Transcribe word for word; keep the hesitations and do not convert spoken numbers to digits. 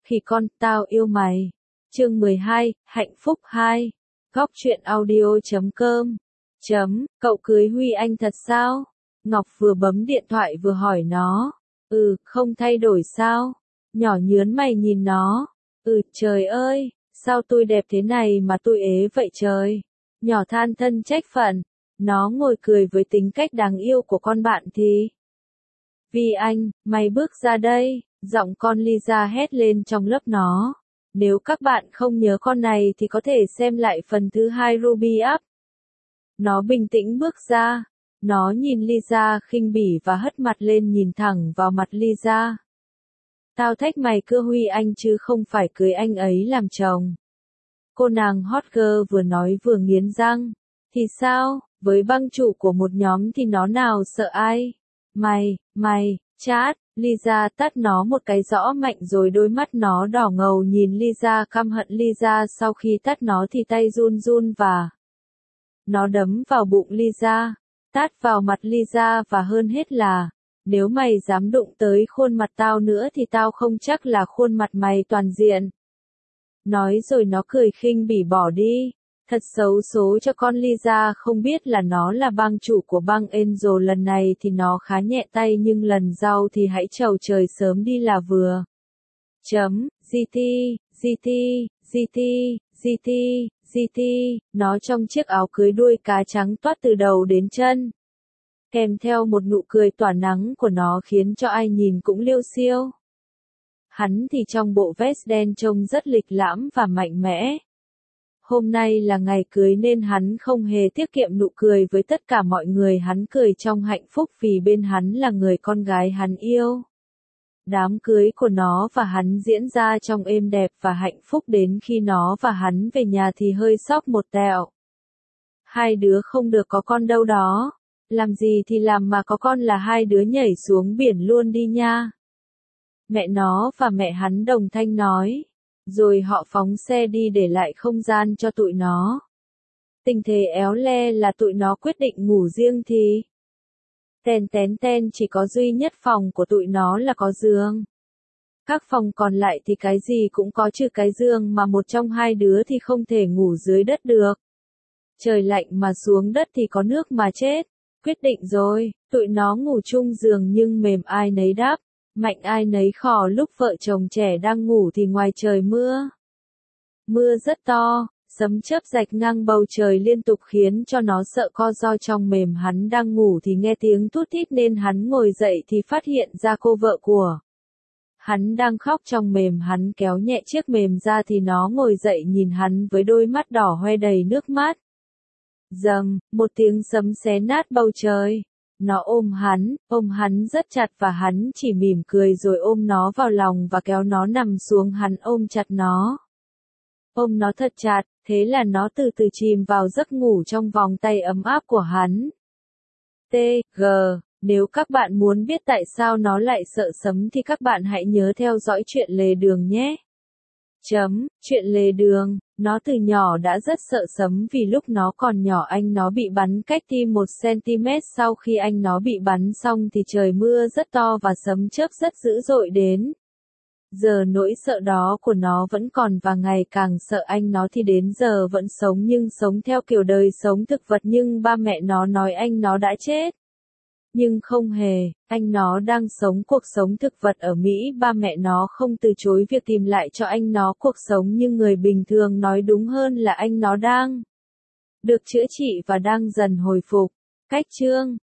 Khỉ con, tao yêu mày. Chương mười hai, hạnh phúc hai. Góc truyện audio chấm com. Chấm, cậu cưới Huy Anh thật sao? Ngọc vừa bấm điện thoại vừa hỏi nó. Ừ, không thay đổi sao? Nhỏ nhớn mày nhìn nó. Ừ, trời ơi, sao tôi đẹp thế này mà tôi ế vậy trời? Nhỏ than thân trách phận. Nó ngồi cười với tính cách đáng yêu của con bạn thì. Vì anh, mày bước ra đây, giọng con Lisa hét lên trong lớp nó. Nếu các bạn không nhớ con này thì có thể xem lại phần thứ hai Ruby Up. Nó bình tĩnh bước ra. Nó nhìn Lisa khinh bỉ và hất mặt lên nhìn thẳng vào mặt Lisa. Tao thách mày cưa Huy Anh chứ không phải cưới anh ấy làm chồng. Cô nàng hot girl vừa nói vừa nghiến răng. Thì sao, với băng chủ của một nhóm thì nó nào sợ ai? Mày, mày, chát, Lisa tát nó một cái rõ mạnh rồi đôi mắt nó đỏ ngầu nhìn Lisa căm hận Lisa sau khi tát nó thì tay run run và nó đấm vào bụng Lisa, tát vào mặt Lisa và hơn hết là, nếu mày dám đụng tới khuôn mặt tao nữa thì tao không chắc là khuôn mặt mày toàn diện. Nói rồi nó cười khinh bỉ bỏ đi. Thật xấu số cho con Lisa không biết là nó là bang chủ của bang Angel lần này thì nó khá nhẹ tay nhưng lần sau thì hãy chầu trời sớm đi là vừa. Chấm, giê tê, giê tê, giê tê, giê tê, giê tê, nó trong chiếc áo cưới đuôi cá trắng toát từ đầu đến chân. Kèm theo một nụ cười tỏa nắng của nó khiến cho ai nhìn cũng liêu xiêu. Hắn thì trong bộ vest đen trông rất lịch lãm và mạnh mẽ. Hôm nay là ngày cưới nên hắn không hề tiết kiệm nụ cười với tất cả mọi người, hắn cười trong hạnh phúc vì bên hắn là người con gái hắn yêu. Đám cưới của nó và hắn diễn ra trong êm đẹp và hạnh phúc đến khi nó và hắn về nhà thì hơi sốc một tẹo. Hai đứa không được có con đâu đó. Làm gì thì làm mà có con là hai đứa nhảy xuống biển luôn đi nha. Mẹ nó và mẹ hắn đồng thanh nói. Rồi họ phóng xe đi để lại không gian cho tụi nó. Tình thế éo le là tụi nó quyết định ngủ riêng thì. Tèn tén ten chỉ có duy nhất phòng của tụi nó là có giường. Các phòng còn lại thì cái gì cũng có trừ cái giường mà một trong hai đứa thì không thể ngủ dưới đất được. Trời lạnh mà xuống đất thì có nước mà chết. Quyết định rồi, tụi nó ngủ chung giường nhưng mềm ai nấy đáp. Mạnh ai nấy khò lúc vợ chồng trẻ đang ngủ thì ngoài trời mưa. Mưa rất to, sấm chớp rạch ngang bầu trời liên tục khiến cho nó sợ co ro trong mềm. Hắn đang ngủ thì nghe tiếng thút thít nên hắn ngồi dậy thì phát hiện ra cô vợ của hắn đang khóc trong mềm. Hắn kéo nhẹ chiếc mềm ra thì nó ngồi dậy nhìn hắn với đôi mắt đỏ hoe đầy nước mắt. Dầm, một tiếng sấm xé nát bầu trời. Nó ôm hắn, ôm hắn rất chặt và hắn chỉ mỉm cười rồi ôm nó vào lòng và kéo nó nằm xuống. Hắn ôm chặt nó. Ôm nó thật chặt, thế là nó từ từ chìm vào giấc ngủ trong vòng tay ấm áp của hắn. T G Nếu các bạn muốn biết tại sao nó lại sợ sấm thì các bạn hãy nhớ theo dõi chuyện lề đường nhé. Chấm, chuyện lề đường. Nó từ nhỏ đã rất sợ sấm vì lúc nó còn nhỏ anh nó bị bắn cách tim một xăng-ti-mét. Sau khi anh nó bị bắn xong thì trời mưa rất to và sấm chớp rất dữ dội đến. Giờ nỗi sợ đó của nó vẫn còn và ngày càng sợ anh nó thì đến giờ vẫn sống nhưng sống theo kiểu đời sống thực vật nhưng ba mẹ nó nói anh nó đã chết. Nhưng không hề, anh nó đang sống cuộc sống thực vật ở Mỹ. Ba mẹ nó không từ chối việc tìm lại cho anh nó cuộc sống như người bình thường, nói đúng hơn là anh nó đang được chữa trị và đang dần hồi phục. Cách chương